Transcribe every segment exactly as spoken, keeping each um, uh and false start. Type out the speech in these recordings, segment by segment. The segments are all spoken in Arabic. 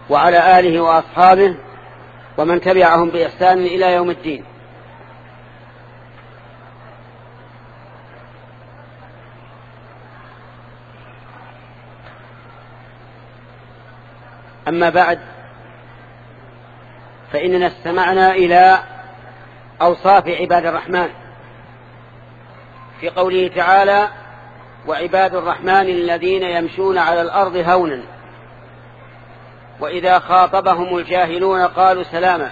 وعلى آله وأصحابه ومن تبعهم بإحسان إلى يوم الدين. أما بعد، فإننا استمعنا إلى أوصاف عباد الرحمن في قوله تعالى: وعباد الرحمن الذين يمشون على الأرض هونا وإذا خاطبهم الجاهلون قالوا سلاما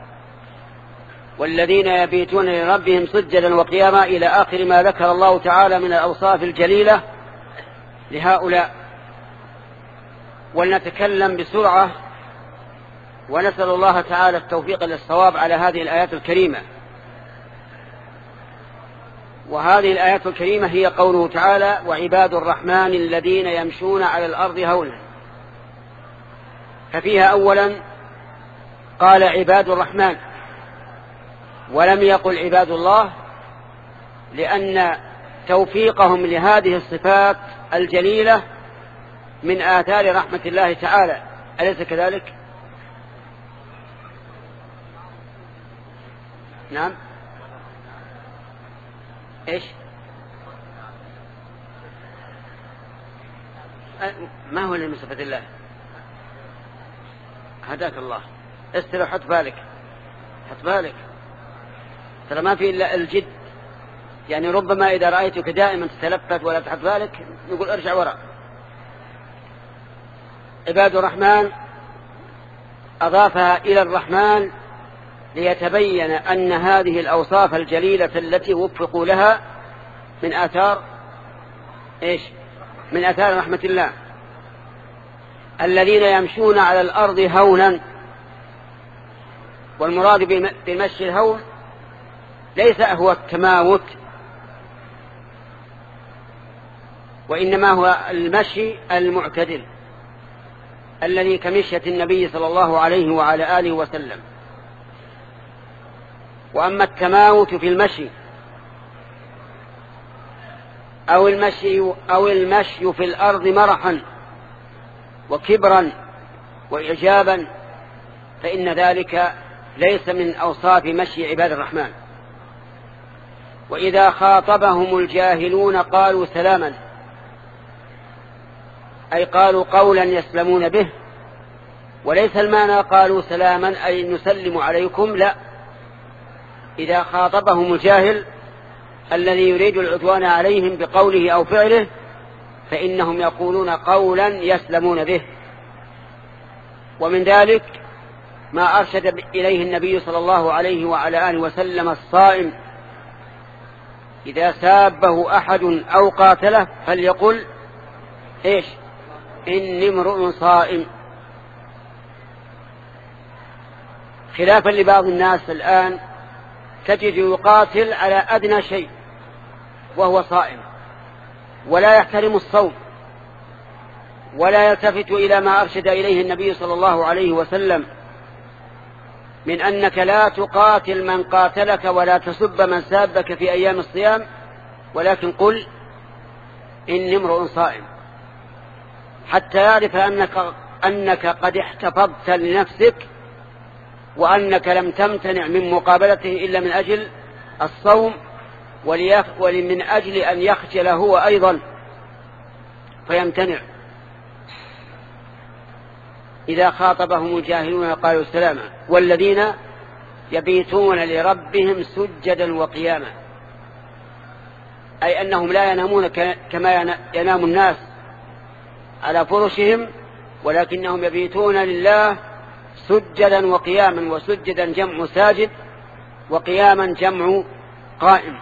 والذين يبيتون لربهم سجدا وقياما إلى آخر ما ذكر الله تعالى من الأوصاف الجليلة لهؤلاء. ولنتكلم بسرعة ونسأل الله تعالى التوفيق للصواب على هذه الآيات الكريمة. وهذه الآيات الكريمة هي قوله تعالى: وعباد الرحمن الذين يمشون على الأرض هونا. ففيها أولا قال عباد الرحمن ولم يقل عباد الله، لأن توفيقهم لهذه الصفات الجليلة من آثار رحمة الله تعالى، أليس كذلك؟ نعم. إيش؟ ما هو اللي من صفة الله؟ هداك الله. استر حط بالك، حط بالك، ترى ما في إلا الجد. يعني ربما إذا رأيتك دائما تتلفت ولا تحط بالك نقول ارجع وراء. عباد الرحمن أضافها إلى الرحمن ليتبين أن هذه الأوصاف الجليلة التي وفقوا لها من آثار إيش؟ من آثار رحمة الله. الذين يمشون على الأرض هونا، والمراد بمشي الهون ليس هو التماوت، وإنما هو المشي المعتدل الذي كمشية النبي صلى الله عليه وعلى آله وسلم. وأما التماوت في المشي أو المشي, أو المشي في الأرض مرحا وكبرا وإعجابا فإن ذلك ليس من أوصاف مشي عباد الرحمن. وإذا خاطبهم الجاهلون قالوا سلاما، أي قالوا قولا يسلمون به، وليس المعنى قالوا سلاما أي نسلم عليكم، لا. إذا خاطبهم الجاهل الذي يريد العدوان عليهم بقوله أو فعله فإنهم يقولون قولا يسلمون به. ومن ذلك ما أرشد إليه النبي صلى الله عليه وعلى آله وسلم الصائم: إذا سابه أحد أو قاتله فليقل إيش؟ إني امرؤ صائم. خلافا لبعض الناس الآن تجد يقاتل على أدنى شيء وهو صائم، ولا يحترم الصوم، ولا يلتفت إلى ما أرشد إليه النبي صلى الله عليه وسلم من أنك لا تقاتل من قاتلك ولا تسب من سابك في أيام الصيام، ولكن قل إني امرؤ صائم، حتى يعرف أنك, أنك قد احتفظت لنفسك، وأنك لم تمتنع من مقابلته إلا من أجل الصوم، ولمن أجل أن يخجل هو أيضا فيمتنع. إذا خاطبهم الجاهلون قالوا سلاما والذين يبيتون لربهم سجدا وقياما، أي أنهم لا ينامون كما ينام الناس على فرشهم، ولكنهم يبيتون لله سجدا وقياما. وسجدا جمع ساجد، وقياما جمع قائم.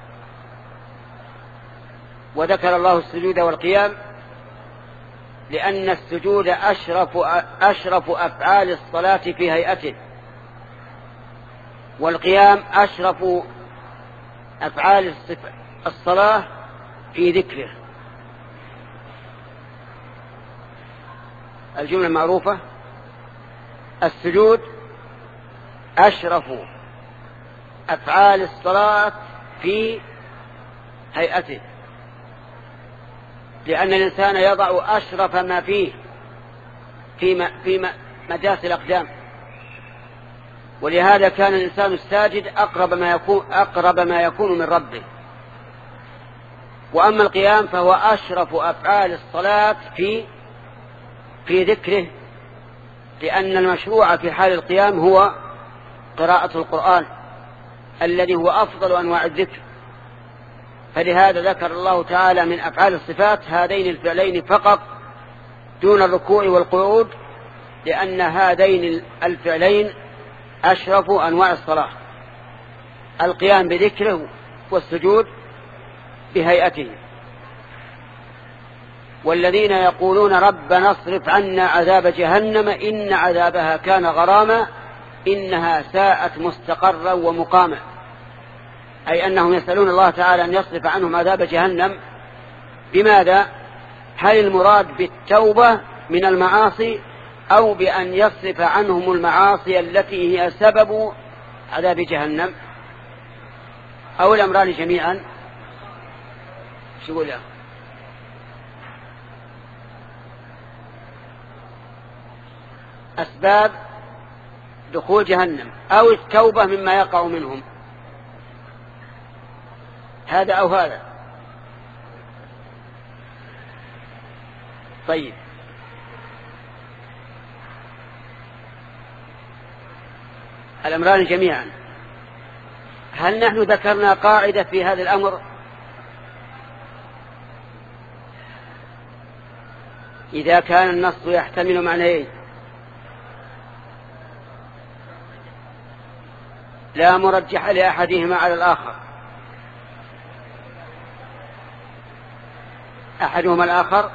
وذكر الله السجود والقيام لأن السجود أشرف, أشرف أفعال الصلاة في هيئته، والقيام أشرف أفعال الصلاة في ذكره. الجملة معروفة: السجود أشرف أفعال الصلاة في هيئته، لأن الإنسان يضع أشرف ما فيه في, في مجاس الأقدام. ولهذا كان الإنسان الساجد أقرب ما يكون, أقرب ما يكون من ربه. وأما القيام فهو أشرف أفعال الصلاة في في ذكره، لأن المشروع في حال القيام هو قراءة القرآن الذي هو أفضل أنواع الذكر. فلهذا ذكر الله تعالى من أفعال الصفات هذين الفعلين فقط دون الركوع والقعود، لأن هذين الفعلين أشرف أنواع الصلاة: القيام بذكره والسجود بهيئته. والذين يقولون ربنا اصرف عنا عذاب جهنم إن عذابها كان غراما إنها ساءت مستقرا ومقاما، أي أنهم يسألون الله تعالى أن يصرف عنهم عذاب جهنم. بماذا؟ هل المراد بالتوبة من المعاصي أو بأن يصرف عنهم المعاصي التي هي سبب عذاب جهنم، أو الأمران جميعا؟ شو يقول يا أخي؟ أسباب دخول جهنم أو التوبة مما يقع منهم، هذا أو هذا. طيب، الأمران جميعا. هل نحن ذكرنا قاعدة في هذا الأمر؟ إذا كان النص يحتمل معنيين لا مرجح لأحدهما على الآخر، أحدهما الآخر،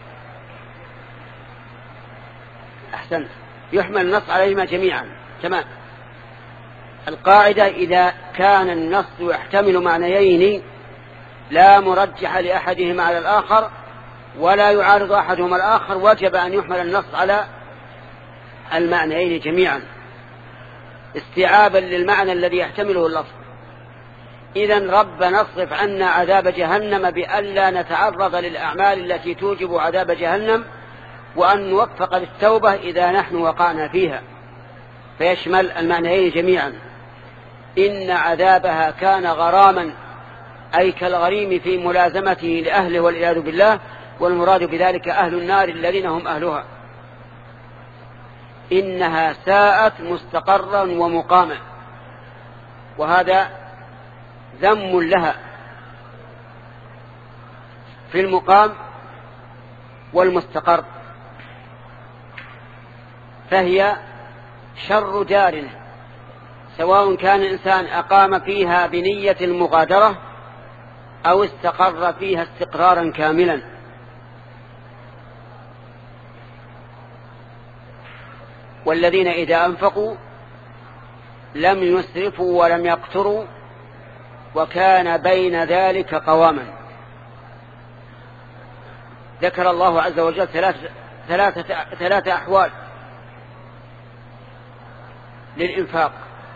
أحسنت، يحمل النص عليهما جميعا. تمام. القاعدة إذا كان النص يحتمل معنيين لا مرجح لأحدهما على الآخر ولا يعارض أحدهما الآخر، وجب أن يحمل النص على المعنيين جميعا استيعابا للمعنى الذي يحتمله اللفظ. إذن ربنا اصرف عنا عذاب جهنم بألا نتعرض للأعمال التي توجب عذاب جهنم، وأن نوفق للتوبة إذا نحن وقعنا فيها، فيشمل المعنيين جميعا. إن عذابها كان غراما، أي كالغريم في ملازمته لأهله والعياذ بالله، والمراد بذلك أهل النار الذين هم أهلها. إنها ساءت مستقرا ومقاما، وهذا ذم لها في المقام والمستقر، فهي شر دار، سواء كان الإنسان أقام فيها بنية المغادرة أو استقر فيها استقرارا كاملا. والذين إذا أنفقوا لم يسرفوا ولم يقتروا وكان بين ذلك قواما. ذكر الله عز وجل ثلاثة, ثلاثة, ثلاثة أحوال للإنفاق: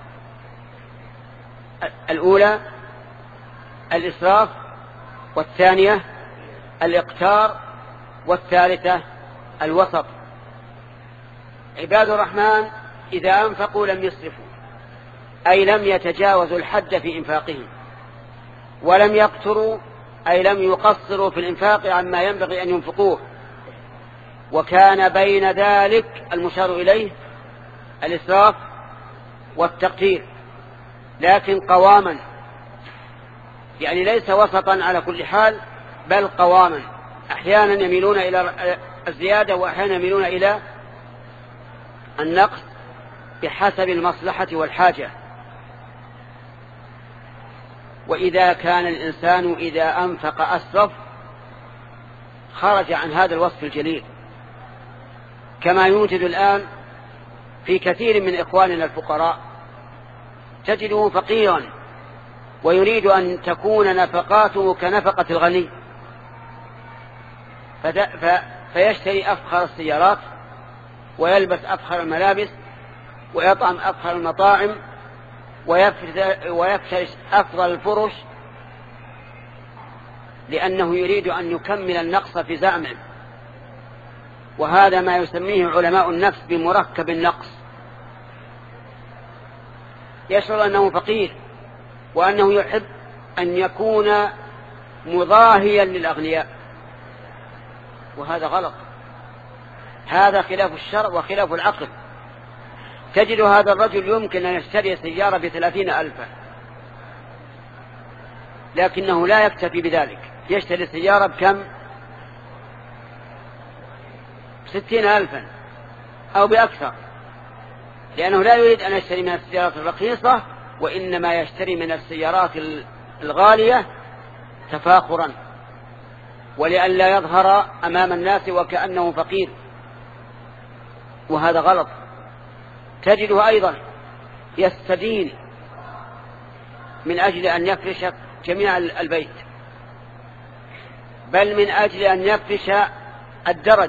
الأولى الإسراف، والثانية الإقتار، والثالثة الوسط. عباد الرحمن إذا أنفقوا لم يسرفوا، أي لم يتجاوزوا الحد في إنفاقهم، ولم يقتروا، أي لم يقصروا في الإنفاق عما ينبغي أن ينفقوه، وكان بين ذلك المشار إليه الإسراف والتقتير، لكن قواما، يعني ليس وسطا على كل حال بل قواما، أحيانا يميلون إلى الزيادة وأحيانا يميلون إلى النقص بحسب المصلحة والحاجة. وإذا كان الإنسان إذا أنفق أسرف خرج عن هذا الوصف الجليل، كما يوجد الآن في كثير من إخواننا الفقراء، تجده فقيرا ويريد أن تكون نفقاته كنفقة الغني، فيشتري أفخر السيارات ويلبس أفخر الملابس ويطعم أفخر المطاعم ويفترش أفضل الفرش، لأنه يريد أن يكمل النقص في زعمه. وهذا ما يسميه علماء النفس بمركب النقص، يشعر أنه فقير وأنه يحب أن يكون مضاهيا للأغنياء، وهذا غلط، هذا خلاف الشرع وخلاف العقل. تجد هذا الرجل يمكن أن يشتري سيارة بثلاثين ألفا، لكنه لا يكتفي بذلك، يشتري سيارة بكم؟ ستين ألفا أو بأكثر، لأنه لا يريد أن يشتري من السيارات الرخيصة، وإنما يشتري من السيارات الغالية تفاخرا ولئلا يظهر أمام الناس وكأنه فقير، وهذا غلط. تجده أيضا يستدين من أجل أن يفرش جميع البيت، بل من أجل أن يفرش الدرج،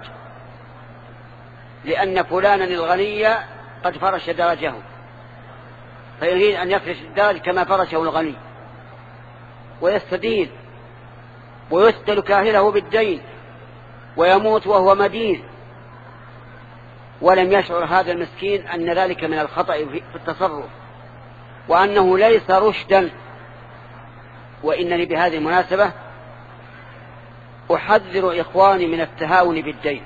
لأن فلانا الغني قد فرش درجه، فيريد أن يفرش الدرج كما فرشه الغني، ويستدين ويسدل كاهله بالدين ويموت وهو مدين، ولم يشعر هذا المسكين أن ذلك من الخطأ في التصرف، وأنه ليس رشدا. وإنني بهذه المناسبة أحذر إخواني من التهاون بالدين،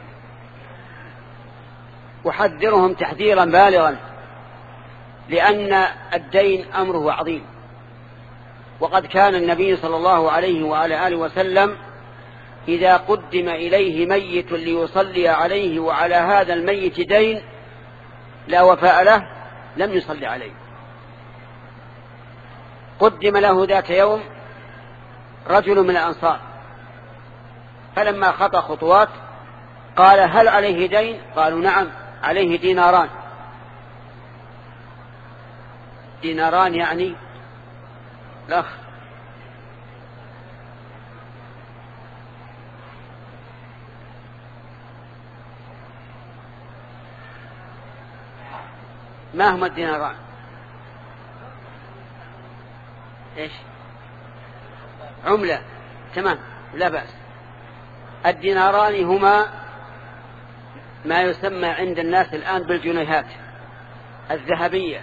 أحذرهم تحذيرا بالغا، لأن الدين أمره عظيم، وقد كان النبي صلى الله عليه وعلى آله وسلم إذا قدم إليه ميت ليصلي عليه وعلى هذا الميت دين لا وفاء له لم يصلي عليه. قدم له ذات يوم رجل من الأنصار، فلما خطى خطوات قال: هل عليه دين؟ قالوا: نعم، عليه ديناران. ديناران يعني الأخ ما هما الديناران؟ ايش؟ عملة، تمام، لا بأس. الديناران هما ما يسمى عند الناس الآن بالجنيهات الذهبية.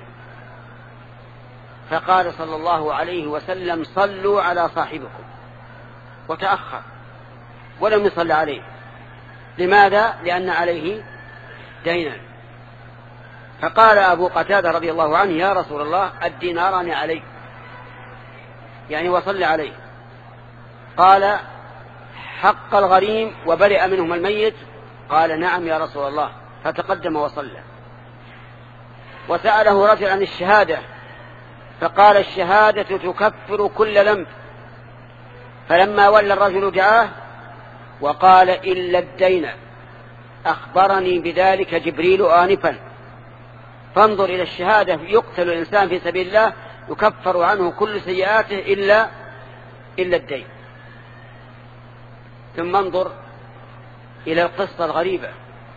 فقال صلى الله عليه وسلم: صلوا على صاحبكم، وتأخر ولم يصل عليه. لماذا؟ لأن عليه دينا. فقال أبو قتادة رضي الله عنه: يا رسول الله، الديناران عليه، يعني وصل عليه. قال: حق الغريم وبرئ منهم الميت؟ قال: نعم يا رسول الله. فتقدم وصلى. وسأله رجل عن الشهادة، فقال: الشهادة تكفر كل ذنب. فلما ولى الرجل دعاه وقال: إلا الدين، أخبرني بذلك جبريل آنفا. فانظر إلى الشهادة، يقتل الإنسان في سبيل الله يكفر عنه كل سيئاته إلا إلا الدين. ثم انظر إلى القصة الغريبة.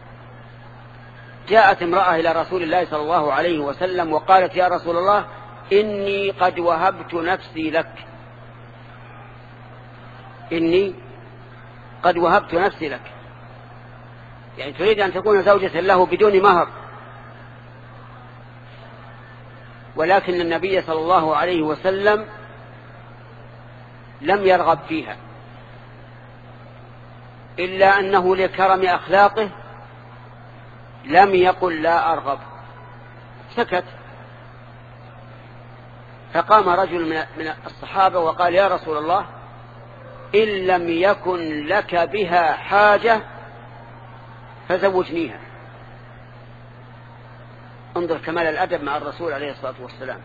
جاءت امرأة إلى رسول الله صلى الله عليه وسلم وقالت: يا رسول الله، إني قد وهبت نفسي لك، إني قد وهبت نفسي لك، يعني تريد أن تكون زوجة له بدون مهر. ولكن النبي صلى الله عليه وسلم لم يرغب فيها، إلا أنه لكرم أخلاقه لم يقل لا أرغب، سكت. فقام رجل من الصحابة وقال: يا رسول الله، إن لم يكن لك بها حاجة فزوجنيها. انظر كمال الأدب مع الرسول عليه الصلاة والسلام،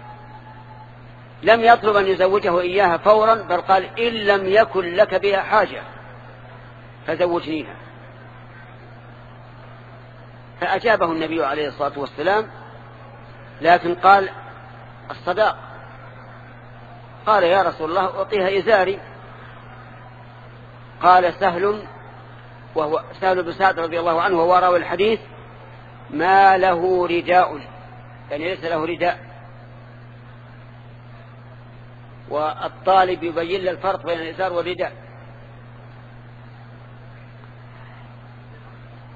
لم يطلب أن يزوجه إياها فورا، بل قال: إن لم يكن لك بها حاجة فزوجنيها. فأجابه النبي عليه الصلاة والسلام، لكن قال: الصداق. قال: يا رسول الله، أعطيها إزاري. قال سهل، وهو سهل بن سعد رضي الله عنه وهو راوي الحديث: ما له رداء، يعني ليس له رداء. والطالب يبين الفرق بين الإزار والرداء.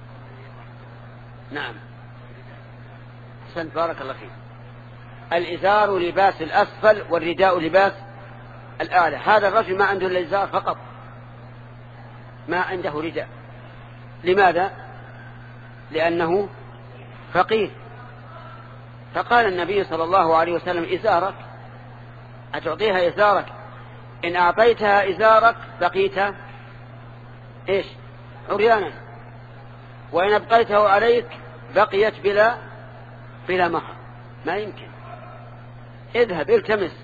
نعم، أحسنت، بارك الله فيك. الإزار لباس الأسفل والرداء لباس الأعلى. هذا الرجل ما عنده إلا الإزار فقط، ما عنده رداء. لماذا؟ لأنه فقير. فقال النبي صلى الله عليه وسلم: إزارك، أتعطيها إزارك؟ إن أعطيتها إزارك بقيت إيش؟ عريانا، وإن أبقيته عليك بقيت بلا بلا مهر. ما يمكن. اذهب التمس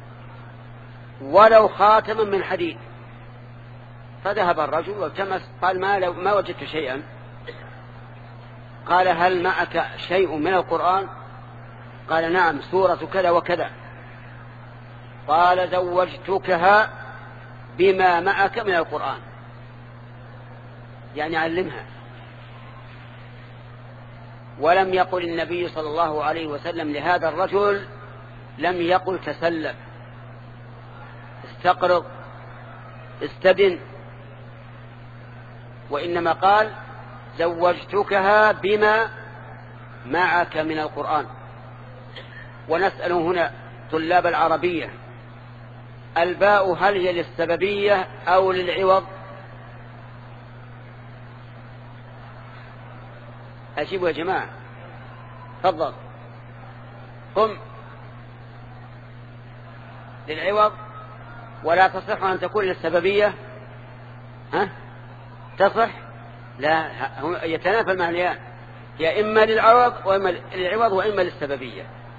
ولو خاتما من حديد. فذهب الرجل والتمس، قال: ما, لو ما وجدت شيئا. قال: هل معك شيء من القرآن؟ قال: نعم، سورة كذا وكذا. قال: زوجتكها بما معك من القرآن، يعني علمها. ولم يقل النبي صلى الله عليه وسلم لهذا الرجل، لم يقل تسلف، استقرض، استدن، وإنما قال: زوجتكها بما معك من القرآن. ونسأل هنا طلاب العربية: الباء هل هي للسببية أو للعوض؟ أجيبوا يا جماعة، تفضل. قم. للعوض، ولا تصح أن تكون للسببية. ها؟ تصح؟ لا، يتنافى المعنيان، يا إما للعوض وإما للعوض وإما للسببية.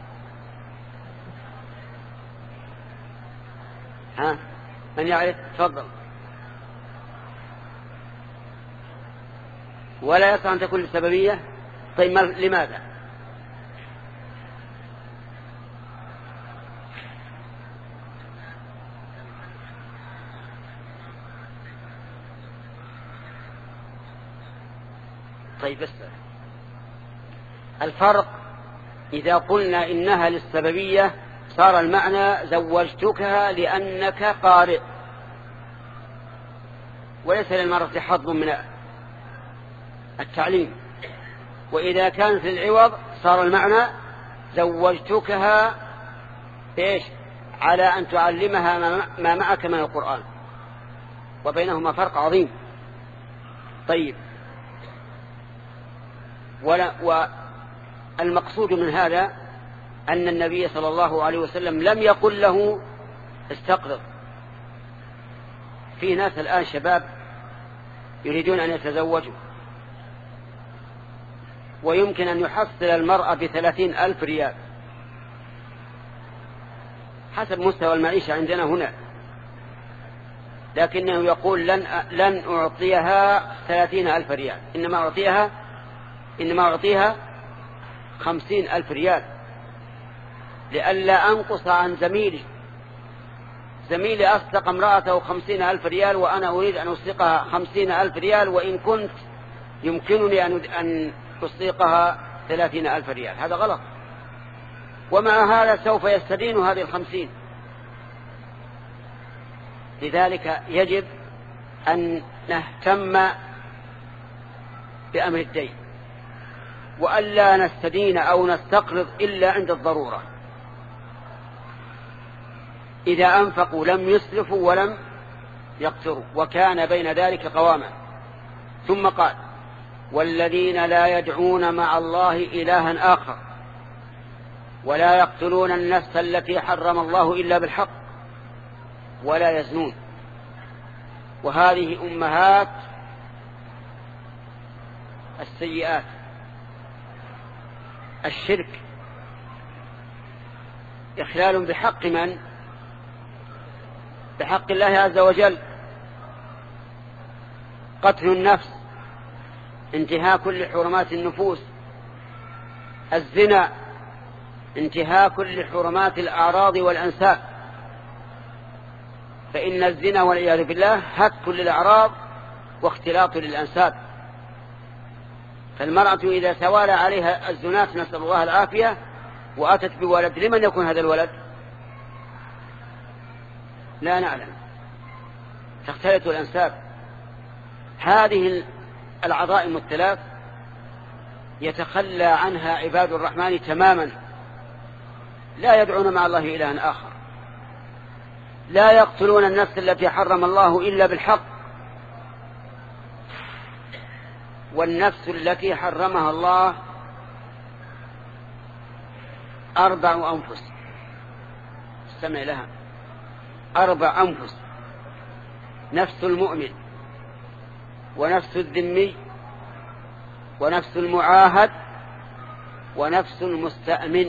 ها؟ من يعرف؟ تفضل. ولا يصح أن تكون للسببية. طيب لماذا؟ طيب بس الفرق، إذا قلنا إنها للسببية صار المعنى زوجتكها لأنك قارئ، وليس للمرأة حظ من التعليم. وإذا كانت للعوض صار المعنى زوجتكها إيش؟ على أن تعلمها ما معك من القرآن، وبينهما فرق عظيم. طيب، ولا والمقصود من هذا أن النبي صلى الله عليه وسلم لم يقل له استقرض. في ناس الآن شباب يريدون أن يتزوجوا، ويمكن أن يحصل المرأة بثلاثين ألف ريال حسب مستوى المعيشة عندنا هنا، لكنه يقول: لن لن أعطيها ثلاثين ألف ريال، إنما أعطيها إنما أعطيها خمسين ألف ريال، لئلا أنقص عن زميلي. زميلي أصدق امرأته خمسين ألف ريال، وأنا أريد أن أصدقها خمسين ألف ريال، وإن كنت يمكنني أن أصدقها ثلاثين ألف ريال. هذا غلط. ومع هذا سوف يستدين هذه الخمسين. لذلك يجب أن نهتم بأمر الدين، وألا نستدين أو نستقرض إلا عند الضرورة. إذا أنفقوا لم يسرفوا ولم يقتروا، وكان بين ذلك قواما. ثم قال: والذين لا يدعون مع الله إلها آخر ولا يقتلون النفس التي حرم الله إلا بالحق ولا يزنون. وهذه أمهات السيئات، الشرك، إخلال بحق من؟ بحق الله عز وجل. قتل النفس، انتهاك لحرمات النفوس. الزنا، انتهاك لحرمات الأعراض والأنساب، فإن الزنا والعياذ بالله هتك للأعراض واختلاط للأنساب. فالمرأة إذا توالى عليها الزنات، نسأل الله العافية، وأتت بولد، لمن يكون هذا الولد؟ لا نعلم. تختلط الأنساب. هذه العظائم الثلاث يتخلى عنها عباد الرحمن تماما، لا يدعون مع الله إلها آخر، لا يقتلون النفس التي حرم الله إلا بالحق، والنفس التي حرمها الله أربع أنفس، استمع لها، أربع أنفس: نفس المؤمن، ونفس الذمي، ونفس المعاهد، ونفس المستأمن.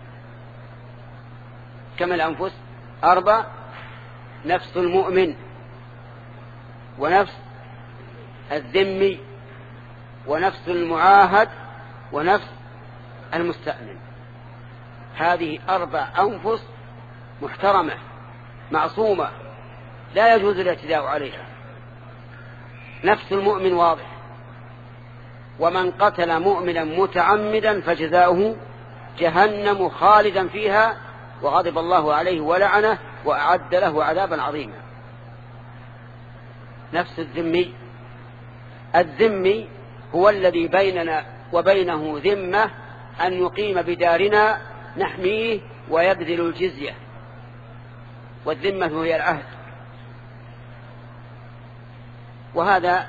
كم الأنفس؟ أربع: نفس المؤمن، ونفس الذمي، ونفس المعاهد، ونفس المستأمن. هذه أربع أنفس محترمة معصومة لا يجوز الاعتداء عليها. نفس المؤمن واضح: ومن قتل مؤمنا متعمدا فجزاؤه جهنم خالدا فيها وغضب الله عليه ولعنه وأعد له عذابا عظيما. نفس الذمي: الذمي هو الذي بيننا وبينه ذمة أن يقيم بدارنا نحميه ويبذل الجزية، والذمة هي العهد. وهذا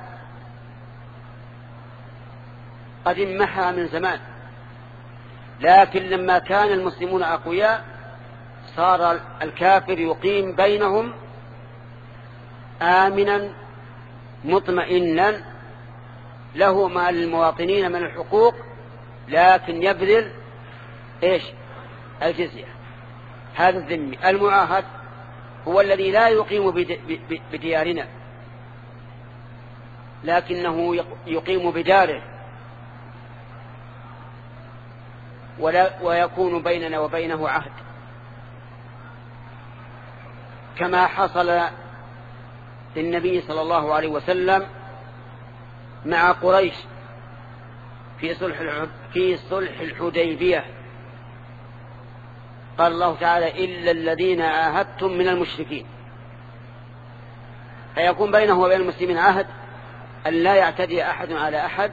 قد انمحى من زمان، لكن لما كان المسلمون أقوياء صار الكافر يقيم بينهم آمنا مطمئنا، له ما للمواطنين من الحقوق، لكن يبذل إيش؟ الجزية. هذا الذمي. المعاهد هو الذي لا يقيم بديارنا، لكنه يقيم بداره، ولا ويكون بيننا وبينه عهد، كما حصل للنبي صلى الله عليه وسلم مع قريش في صلح في صلح الحديبية. قال الله تعالى: إلا الذين عاهدتم من المشركين. فيكون بينه وبين المسلمين عهد أن لا يعتدي أحد على أحد،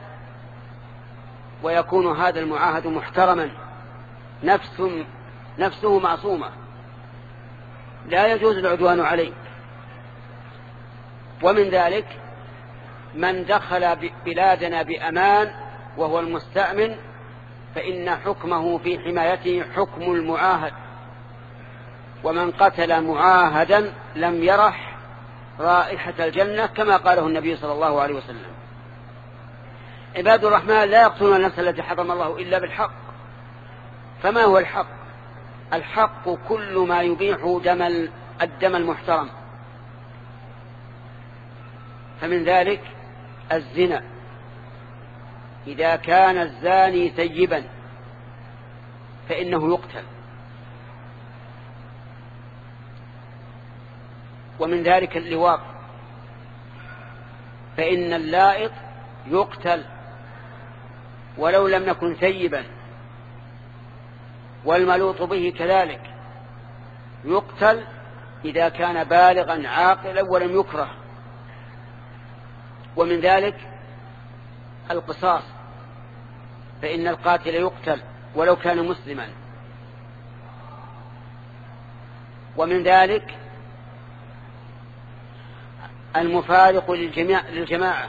ويكون هذا المعاهد محترما، نفس نفسه معصومة لا يجوز العدوان عليه. ومن ذلك من دخل بلادنا بأمان وهو المستأمن، فإن حكمه في حمايته حكم المعاهد، ومن قتل معاهدا لم يرح رائحة الجنة، كما قاله النبي صلى الله عليه وسلم. عباد الرحمن لا يقتلون النفس التي حرم الله إلا بالحق. فما هو الحق؟ الحق كل ما يبيح دم الدم المحترم، فمن ذلك الزنا. إذا كان الزاني ثيبا فإنه يقتل. ومن ذلك اللواط، فإن اللائط يقتل ولو لم يكن ثيبا، والملوط به كذلك يقتل إذا كان بالغا عاقلا ولم يكره. ومن ذلك القصاص، فإن القاتل يقتل ولو كان مسلما. ومن ذلك المفارق للجماعة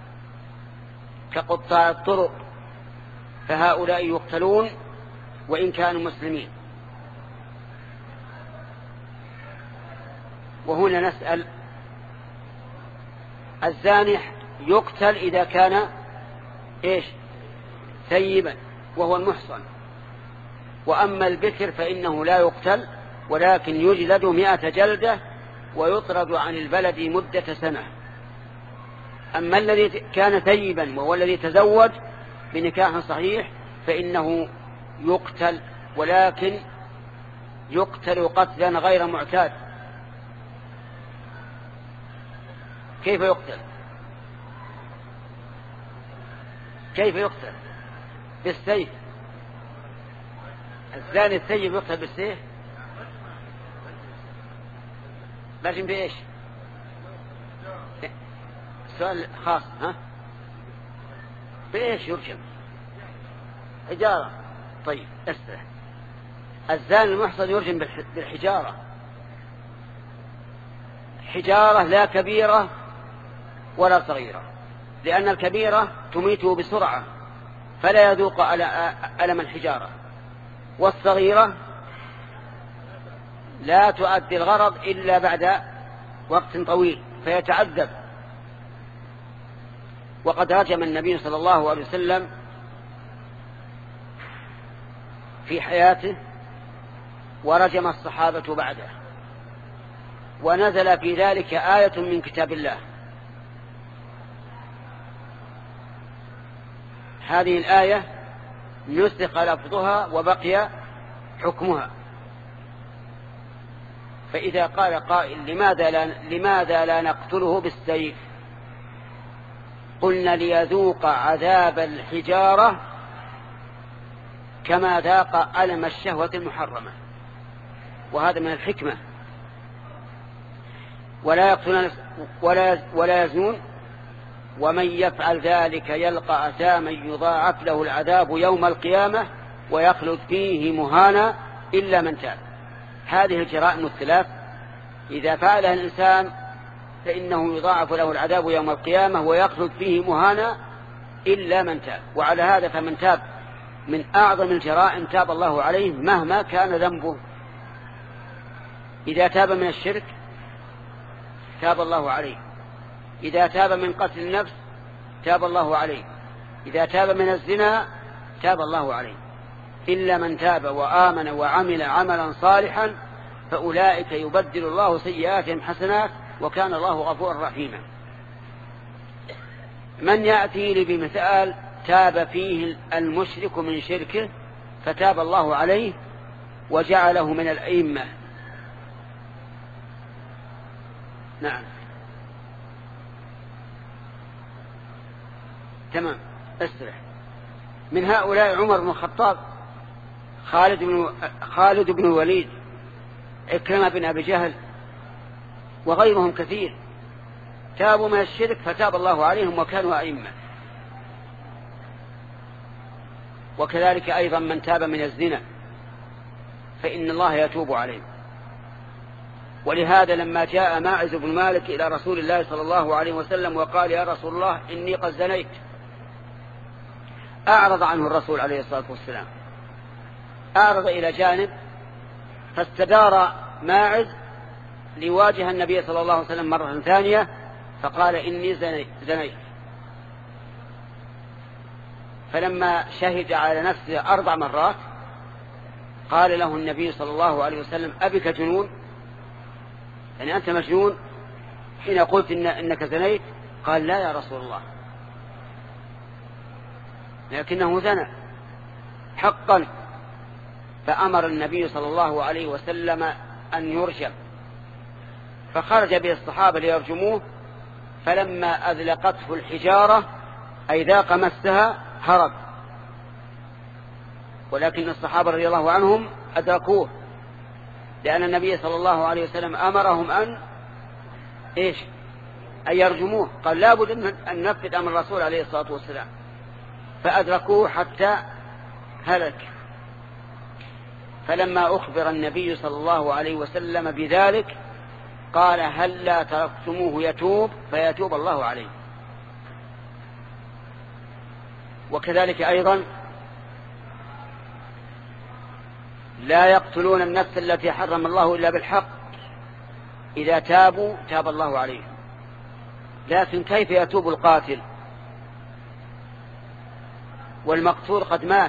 كقطاع الطرق، فهؤلاء يقتلون وإن كانوا مسلمين. وهنا نسأل: الزاني يقتل إذا كان إيش؟ ثيبا وهو المحصن. وأما البكر فإنه لا يقتل، ولكن يجلد مئة جلدة ويطرد عن البلد مدة سنة. أما الذي كان ثيبا وهو الذي تزوج بنكاح صحيح فإنه يقتل، ولكن يقتل قتلا غير معتاد. كيف يقتل؟ كيف يقتل؟ بالسيف. الزاني الثيب يقتل بالسيف؟ لكن بإيش؟ سؤال خاص. ها؟ بإيش يرجم؟ حجارة. طيب اسمع، الزاني المحصن يرجم بالحجارة، حجارة لا كبيرة ولا صغيرة، لأن الكبيرة تميته بسرعة فلا يذوق ألم الحجارة، والصغيرة لا تؤدي الغرض إلا بعد وقت طويل فيتعذب. وقد رجم النبي صلى الله عليه وسلم في حياته ورجم الصحابة بعده، ونزل في ذلك آية من كتاب الله. هذه الآية نسخ لفظها وبقي حكمها. فإذا قال قائل لماذا لا, لماذا لا نقتله بالسيف؟ قلنا ليذوق عذاب الحجارة كما ذاق ألم الشهوة المحرمة، وهذا من الحكمة. ولا يقتلون ولا, ولا يزنون، ومن يفعل ذلك يلقى أثاما يضاعف له العذاب يوم القيامة ويخلد فيه مهانا إلا من تاب. هذه الجرائم الثلاث إذا فعلها الإنسان فإنه يضاعف له العذاب يوم القيامة ويخلد فيه مهانا إلا من تاب. وعلى هذا فمن تاب من أعظم الجرائم تاب الله عليه مهما كان ذنبه. إذا تاب من الشرك تاب الله عليه، إذا تاب من قتل النفس تاب الله عليه، إذا تاب من الزنا تاب الله عليه. إلا من تاب وآمن وعمل عملا صالحا فأولئك يبدل الله سيئاتهم حسنات وكان الله غفورا رحيما. من يأتي لي بمثال تاب فيه المشرك من شركه فتاب الله عليه وجعله من الأئمة؟ نعم تمام اسرح. من هؤلاء عمر بن الخطاب، خالد بن خالد بن الوليد، عكرمة بن أبي جهل، وغيرهم كثير تابوا من الشرك فتاب الله عليهم وكانوا أئمة. وكذلك أيضا من تاب من الزنا فإن الله يتوب عليه. ولهذا لما جاء ماعز بن مالك إلى رسول الله صلى الله عليه وسلم وقال يا رسول الله إني قد زنيت، أعرض عنه الرسول عليه الصلاة والسلام، أعرض إلى جانب، فاستدار ماعز ليواجه النبي صلى الله عليه وسلم مرة ثانية فقال إني زنيت. فلما شهد على نفسه أربع مرات قال له النبي صلى الله عليه وسلم أبك جنون؟ يعني أنت مجنون حين قلت إن إنك زنيت؟ قال لا يا رسول الله، لكنه زنى حقا. فأمر النبي صلى الله عليه وسلم أن يرجم، فخرج به الصحابة ليرجموه، فلما أذلقته الحجارة أي ذاق مسها هرب، ولكن الصحابة رضي الله عنهم أدركوه، لأن النبي صلى الله عليه وسلم أمرهم أن إيش أن يرجموه. قال لا بد أن ننفذ أمر الرسول عليه الصلاة والسلام، فأدركوه حتى هلك. فلما أخبر النبي صلى الله عليه وسلم بذلك قال هل لا تركتموه يتوب فيتوب الله عليه. وكذلك أيضا لا يقتلون النفس التي حرم الله إلا بالحق، إذا تابوا تاب الله عليهم. لكن كيف يتوب القاتل والمقتول قد مات؟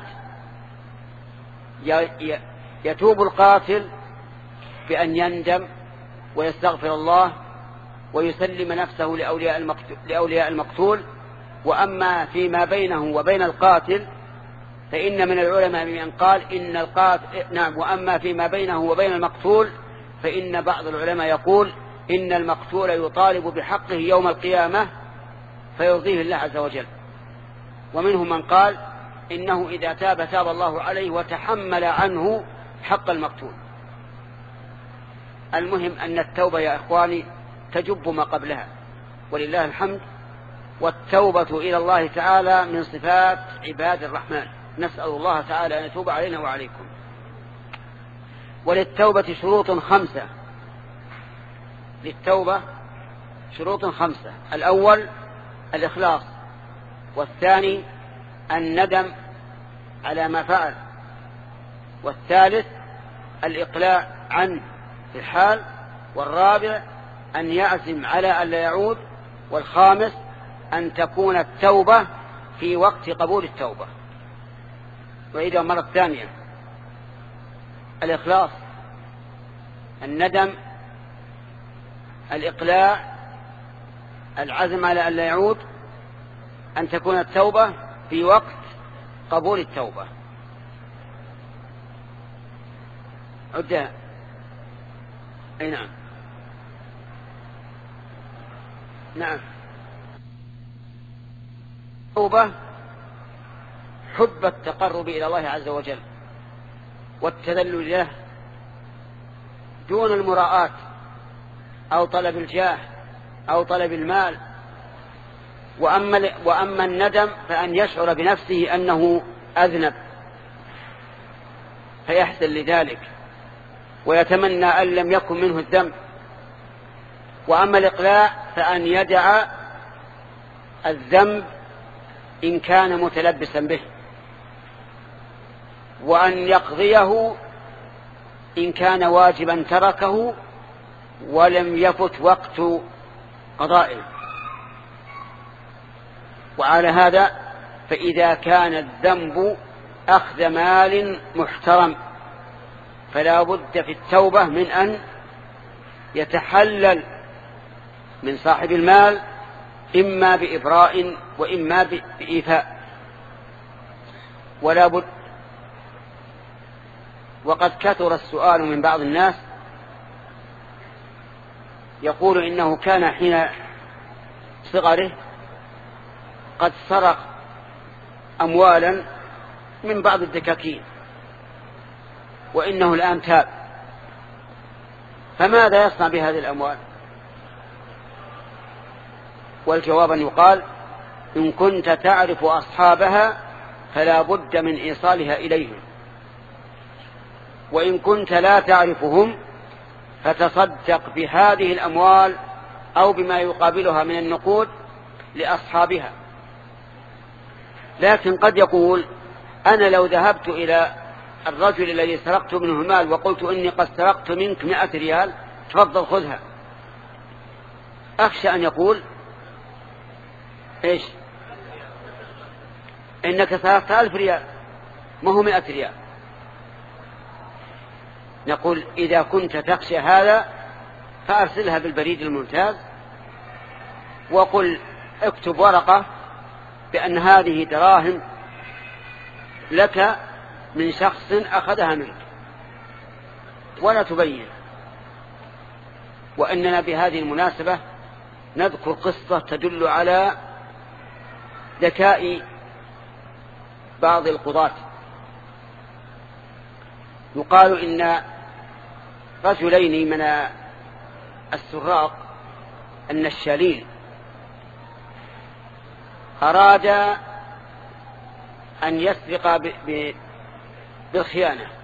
يتوب القاتل بأن يندم ويستغفر الله ويسلم نفسه لأولياء المقتول, لأولياء المقتول. وأما فيما بينه وبين القاتل فإن من العلماء من قال إن القاتل نعم وأما فيما بينه وبين المقتول فإن بعض العلماء يقول إن المقتول يطالب بحقه يوم القيامة فيرضيه الله عز وجل. ومنهم من قال إنه إذا تاب تاب الله عليه وتحمل عنه حق المقتول. المهم أن التوبة يا إخواني تجب ما قبلها ولله الحمد، والتوبة إلى الله تعالى من صفات عباد الرحمن. نسأل الله تعالى أن يتوب علينا وعليكم. وللتوبة شروط خمسة. للتوبة شروط خمسة: الأول الإخلاص، والثاني الندم على ما فعل، والثالث الإقلاع عنه في الحال، والرابع أن يعزم على أن لا يعود، والخامس أن تكون التوبة في وقت قبول التوبة. وإذا مرة ثانية: الإخلاص، الندم، الإقلاع، العزم على أن لا يعود، أن تكون التوبة في وقت قبول التوبة. عدها. أي نعم. نعم. التوبة حب التقرب إلى الله عز وجل والتذلل له دون المراءة أو طلب الجاه أو طلب المال. وأما, وأما الندم فأن يشعر بنفسه أنه أذنب فيحزن لذلك ويتمنى أن لم يكن منه الذنب. وأما الإقلاع فأن يدع الذنب إن كان متلبسا به، وأن يقضيه إن كان واجبا تركه ولم يفت وقت قضائه. وعلى هذا فإذا كان الذنب أخذ مال محترم فلا بد في التوبة من أن يتحلل من صاحب المال إما بإبراء وإما بإيفاء، ولا بد. وقد كثر السؤال من بعض الناس يقول إنه كان حين صغره قد سرق أموالا من بعض الدكاكين وإنه الآن تاب، فماذا يصنع بهذه الأموال؟ والجواب أن يقال: إن كنت تعرف أصحابها فلا بد من إيصالها إليهم، وإن كنت لا تعرفهم فتصدق بهذه الأموال أو بما يقابلها من النقود لأصحابها. لكن قد يقول: أنا لو ذهبت إلى الرجل الذي سرقت منه المال وقلت إني قد سرقت منك مئة ريال تفضل خذها، أخشى أن يقول إيش؟ إنك سرقت ألف ريال ما هو مئة ريال. نقول: إذا كنت تخشى هذا فأرسلها بالبريد الممتاز وقل اكتب ورقة بأن هذه دراهم لك من شخص أخذها منك، ولا تبين. وأننا بهذه المناسبة نذكر قصة تدل على ذكاء بعض القضاة. يقال إن رجلين من السراق النشالين أرادا أن يسرق بالخيانة،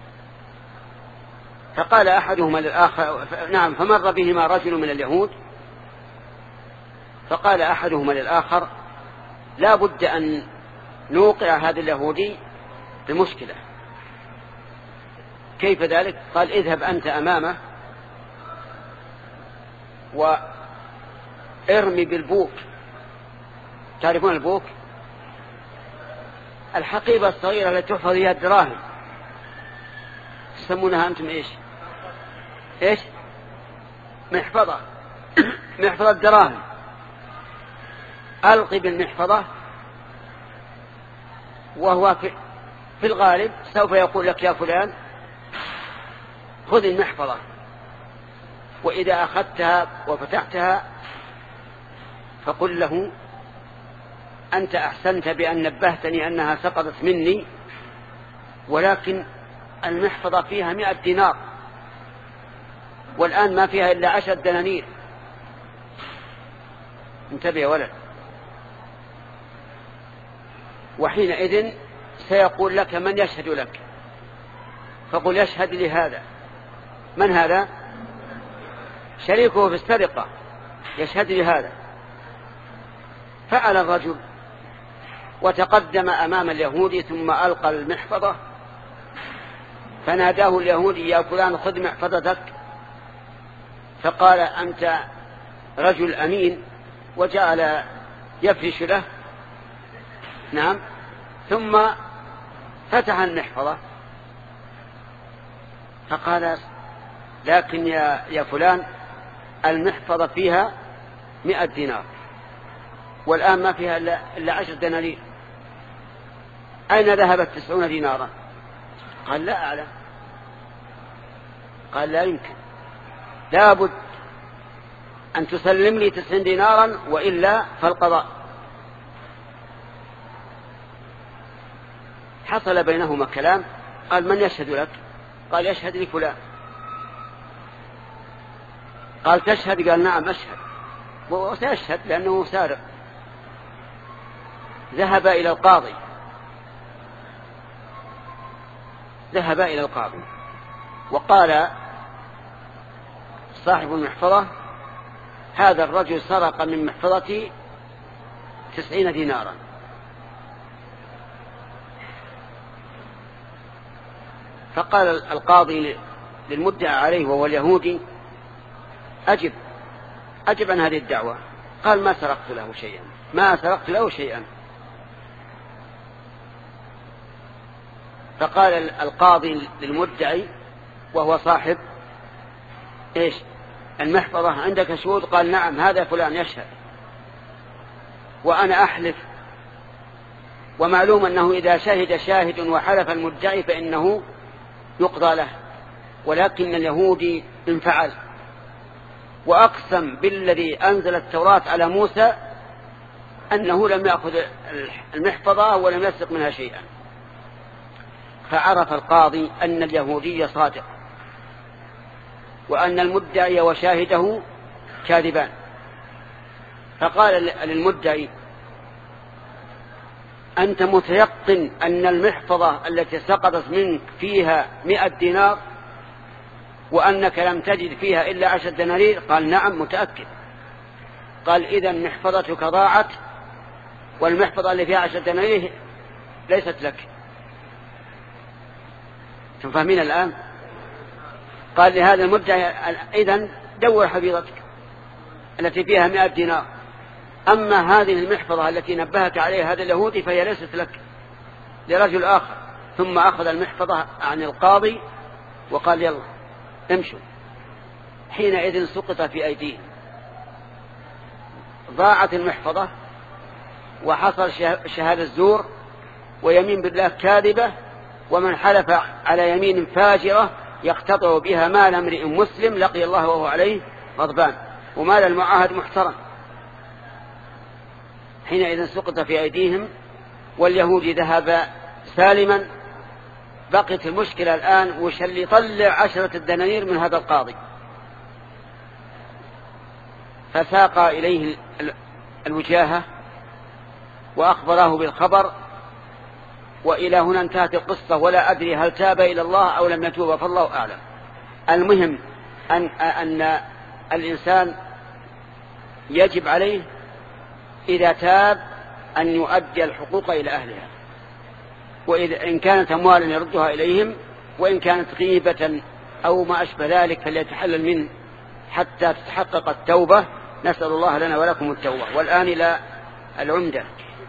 فقال أحدهما للآخر نعم فمر بهما رجل من اليهود فقال أحدهما للآخر: لا بد أن نوقع هذا اليهودي بمشكلة. كيف ذلك؟ قال: اذهب أنت أمامه وارمي بالبوك. تعرفون البوك؟ الحقيبة الصغيرة التي تحفظ فيها الدراهم، تسمونها أنتم إيش؟ إيش؟ محفظة. محفظة الدراهم. ألقي بالمحفظة، وهو في الغالب سوف يقول لك: يا فلان خذ المحفظة. وإذا أخذتها وفتحتها فقل له: أنت أحسنت بأن نبهتني أنها سقطت مني، ولكن المحفظة فيها مئة دينار والآن ما فيها إلا عشر دنانير. انتبه يا ولد. وحينئذ سيقول لك من يشهد لك، فقل يشهد لهذا. من هذا؟ شريكه في السرقة، يشهد لهذا. فعل الرجل وتقدم أمام اليهودي ثم ألقى المحفظة، فناداه اليهودي يا فلان خذ محفظتك، فقال أنت رجل أمين، وجعل يفرش له. نعم. ثم فتح المحفظة فقال لكن يا, يا فلان المحفظة فيها مئة دينار والآن ما فيها إلا عشر دنانير، أين ذهبت تسعون دينارا؟ قال لا أعلم. قال لا يمكن، لابد أن تسلم لي تسعين دينارا وإلا فالقضاء. حصل بينهما كلام. قال من يشهد لك؟ قال يشهد لي فلان. قال تشهد؟ قال نعم أشهد، وسيشهد لأنه سارق. ذهب إلى القاضي ذهب إلى القاضي وقال صاحب المحفظة هذا الرجل سرق من محفظتي تسعين دينارا. فقال القاضي للمدعى عليه وهو اليهودي أجب أجب عن هذه الدعوة. قال ما سرقت له شيئا ما سرقت له شيئا. فقال القاضي للمدعي وهو صاحب إيش المحفظة عندك شهود؟ قال نعم هذا فلان يشهد وأنا أحلف، ومعلوم أنه إذا شهد شاهد وحلف المدعي فإنه يقضى له، ولكن اليهودي انفعل وأقسم بالذي أنزل التوراة على موسى أنه لم يأخذ المحفظة ولم يسرق منها شيئا. فعرف القاضي أن اليهودي صادق وأن المدعي وشاهده كاذبان. فقال للمدعي أنت متيقن أن المحفظة التي سقطت منك فيها مئة دينار وأنك لم تجد فيها إلا عشر دنانير؟ قال نعم متأكد. قال إذن محفظتك ضاعت والمحفظة اللي فيها عشر دنانير ليست لك. تفهمين الآن؟ قال لهذا المدعي إذن دور حفيظتك التي فيها مئة دينار، أما هذه المحفظة التي نبهك عليها هذا اليهودي فهي ليست لك، لرجل آخر. ثم أخذ المحفظة عن القاضي وقال يلا امشوا. حينئذ سقط في أيديهم، ضاعت المحفظة وحصل شهادة زور ويمين بالله كاذبة، ومن حلف على يمين فاجرة يقتطع بها مال امرئ مسلم لقي الله وهو عليه غضبان ومال المعاهد محترم. حينئذ سقط في أيديهم واليهودي ذهب سالما. بقيت المشكلة الآن وش اللي يطلع عشرة الدنانير من هذا القاضي. فساق إليه الوجاهة وأخبره بالخبر، وإلى هنا انتهت القصة، ولا أدري هل تاب إلى الله أو لم يتوب فالله أعلم. المهم أن, أن الإنسان يجب عليه إذا تاب أن يؤدي الحقوق إلى أهلها، وإذا إن كانت أموالا يردها إليهم، وإن كانت غيبة أو ما أشبه ذلك فليتحلل منه حتى تتحقق التوبة. نسأل الله لنا ولكم التوبة. والآن إلى العمدة.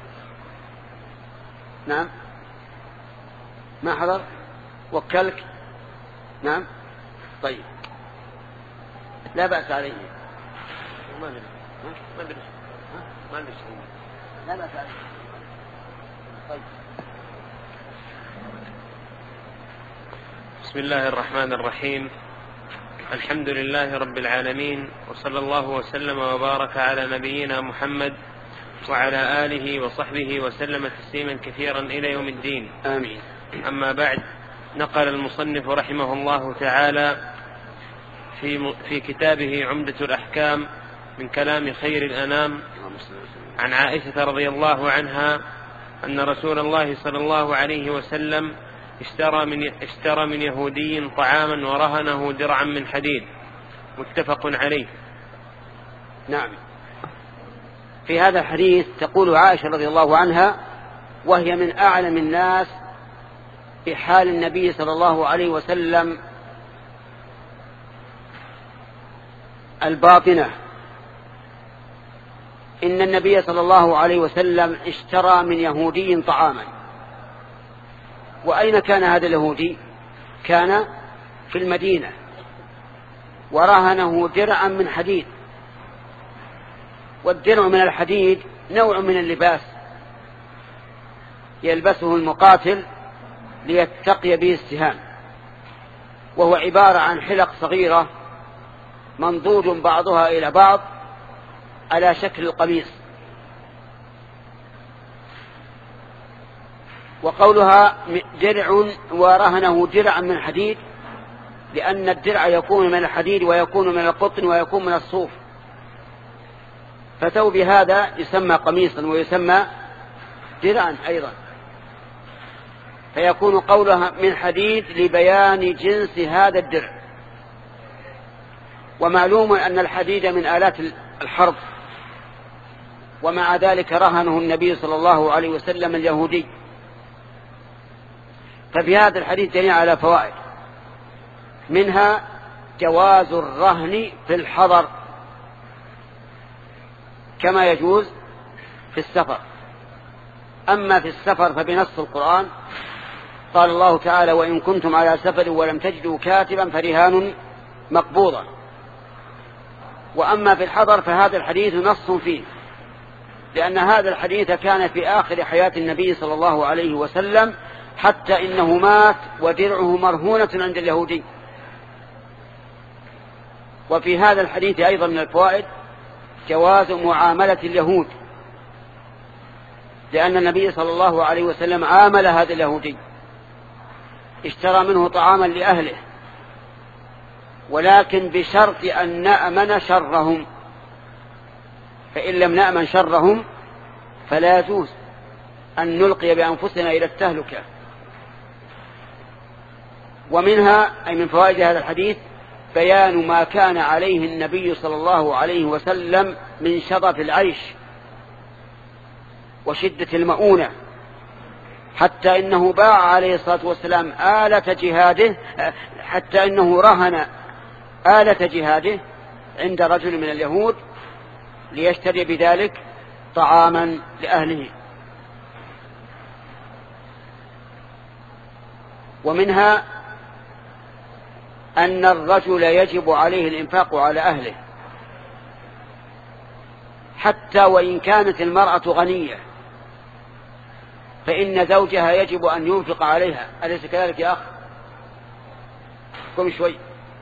نعم ما حضر وكلك. نعم طيب لا بأس عليه. ما ندري ما ندري ما ندري لا بأس عليه. طيب بسم الله الرحمن الرحيم. الحمد لله رب العالمين، وصلى الله وسلم وبارك على نبينا محمد وعلى آله وصحبه وسلم تسليما كثيرا إلى يوم الدين. آمين. أما بعد، نقل المصنف رحمه الله تعالى في في كتابه عمدة الأحكام من كلام خير الأنام عن عائشة رضي الله عنها أن رسول الله صلى الله عليه وسلم اشترى من, اشترى من يهودي طعاما ورهنه درعا من حديد، متفق عليه. نعم. في هذا الحديث تقول عائشة رضي الله عنها، وهي من أعلم الناس بحال النبي صلى الله عليه وسلم الباطنة، إن النبي صلى الله عليه وسلم اشترى من يهودي طعاما. وأين كان هذا اليهودي؟ كان في المدينة، ورهنه درعا من حديد. والدرع من الحديد نوع من اللباس يلبسه المقاتل ليتقي به السهام، وهو عبارة عن حلق صغيرة منضود بعضها إلى بعض على شكل القميص. وقولها درع ورهنه درعا من حديد، لأن الدرع يكون من الحديد ويكون من القطن ويكون من الصوف، فثوب هذا يسمى قميصا ويسمى درعا أيضا، فيكون قولها من حديد لبيان جنس هذا الدرع. ومعلوم أن الحديد من آلات الحرب، ومع ذلك رهنه النبي صلى الله عليه وسلم اليهودي. ففي هذا الحديث دليل على فوائد، منها جواز الرهن في الحضر كما يجوز في السفر. أما في السفر فبنص القرآن قال الله تعالى: وإن كنتم على سفر ولم تجدوا كاتبا فرهان مقبوضا. وأما في الحضر فهذا الحديث نص فيه، لأن هذا الحديث كان في آخر حياة النبي صلى الله عليه وسلم، حتى إنه مات ودرعه مرهونة عند اليهودي. وفي هذا الحديث أيضا من الفوائد جواز معاملة اليهود، لأن النبي صلى الله عليه وسلم عامل هذا اليهودي، اشترى منه طعاما لأهله، ولكن بشرط أن نأمن شرهم، فإن لم نأمن شرهم فلا يجوز أن نلقي بأنفسنا إلى التهلكة. ومنها أي من فوائد هذا الحديث بيان ما كان عليه النبي صلى الله عليه وسلم من شظف العيش وشدة المؤونة، حتى إنه باع عليه الصلاة والسلام آلة جهاده، حتى إنه رهن آلة جهاده عند رجل من اليهود ليشتري بذلك طعاما لأهله. ومنها أن الرجل يجب عليه الإنفاق على أهله، حتى وإن كانت المرأة غنية فإن زوجها يجب أن ينفق عليها. أليس كذلك يا أخ؟ قم شوي،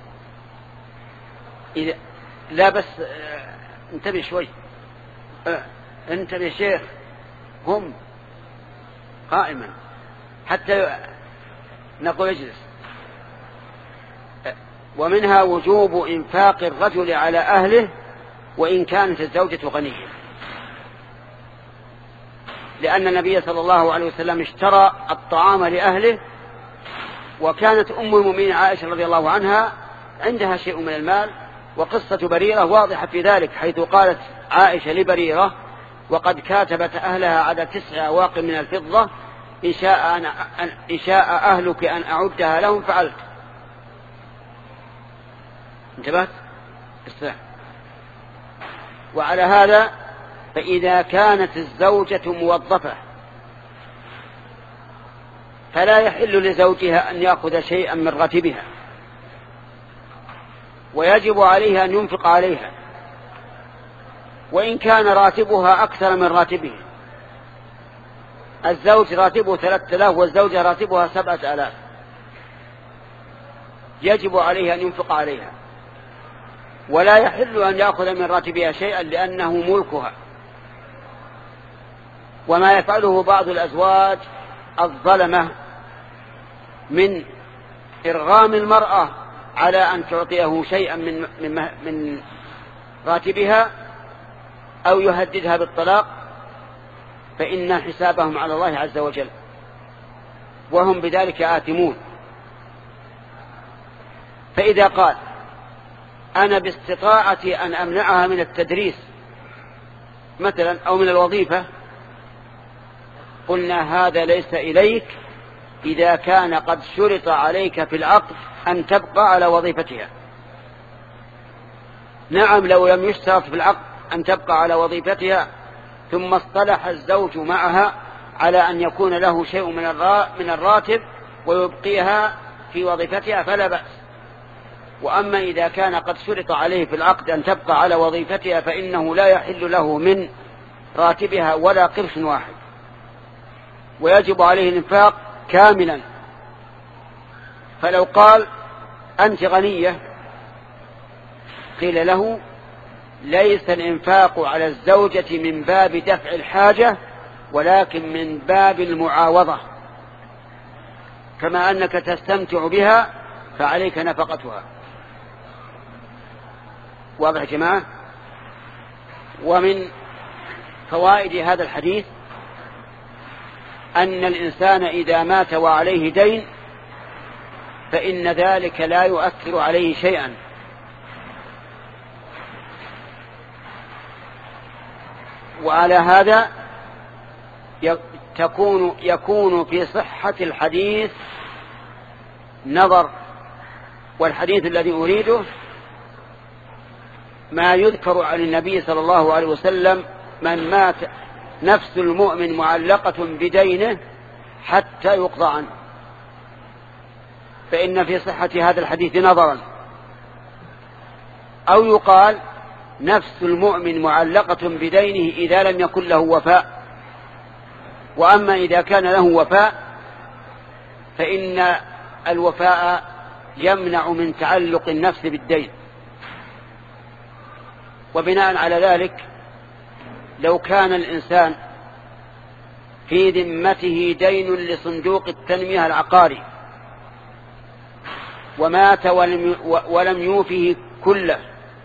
إذا لا بس انتبه شوي، انتبه شيخ، هم قائما حتى نقول اجلس. ومنها وجوب إنفاق الرجل على أهله وإن كانت الزوجة غنية، لأن النبي صلى الله عليه وسلم اشترى الطعام لأهله، وكانت أم المؤمنين عائشة رضي الله عنها عندها شيء من المال. وقصة بريرة واضحة في ذلك، حيث قالت عائشة لبريرة: وقد كاتبت أهلها على تسع أواق من الفضة، إن شاء, أن إن شاء أهلك أن أعدها لهم فعلت. انتبهت؟ استرح. وعلى هذا فإذا كانت الزوجة موظفة فلا يحل لزوجها أن يأخذ شيئا من راتبها، ويجب عليها أن ينفق عليها وإن كان راتبها أكثر من راتبه. الزوج راتبه ثلاثة آلاف والزوجة راتبها سبعة آلاف، يجب عليها أن ينفق عليها، ولا يحل أن يأخذ من راتبها شيئا لأنه ملكها. وما يفعله بعض الأزواج الظلمة من إرغام المرأة على أن تعطيه شيئا من, من, من راتبها أو يهددها بالطلاق، فإن حسابهم على الله عز وجل، وهم بذلك آثمون. فإذا قال أنا باستطاعتي أن أمنعها من التدريس مثلا أو من الوظيفة، قلنا هذا ليس إليك إذا كان قد شرط عليك في العقد أن تبقى على وظيفتها. نعم، لو لم يشترط في العقد أن تبقى على وظيفتها ثم اصطلح الزوج معها على أن يكون له شيء من الراتب ويبقيها في وظيفتها فلا بأس. وأما إذا كان قد شرط عليه في العقد أن تبقى على وظيفتها فإنه لا يحل له من راتبها ولا قرش واحد، ويجب عليه الإنفاق كاملا. فلو قال أنت غنية قيل له ليس الإنفاق على الزوجة من باب دفع الحاجة ولكن من باب المعاوضة، كما أنك تستمتع بها فعليك نفقتها. واضح يا جماعة؟ ومن فوائد هذا الحديث أن الإنسان إذا مات وعليه دين فإن ذلك لا يؤثر عليه شيئا، وعلى هذا تكون يكون في صحة الحديث نظر. والحديث الذي أريده ما يذكر عن النبي صلى الله عليه وسلم: من مات نفس المؤمن معلقة بدينه حتى يقضى عنه. فإن في صحة هذا الحديث نظرا. أو يقال نفس المؤمن معلقة بدينه إذا لم يكن له وفاء، وأما إذا كان له وفاء فإن الوفاء يمنع من تعلق النفس بالدين. وبناء على ذلك لو كان الإنسان في ذمته دين لصندوق التنمية العقاري ومات ولم يوفه كله،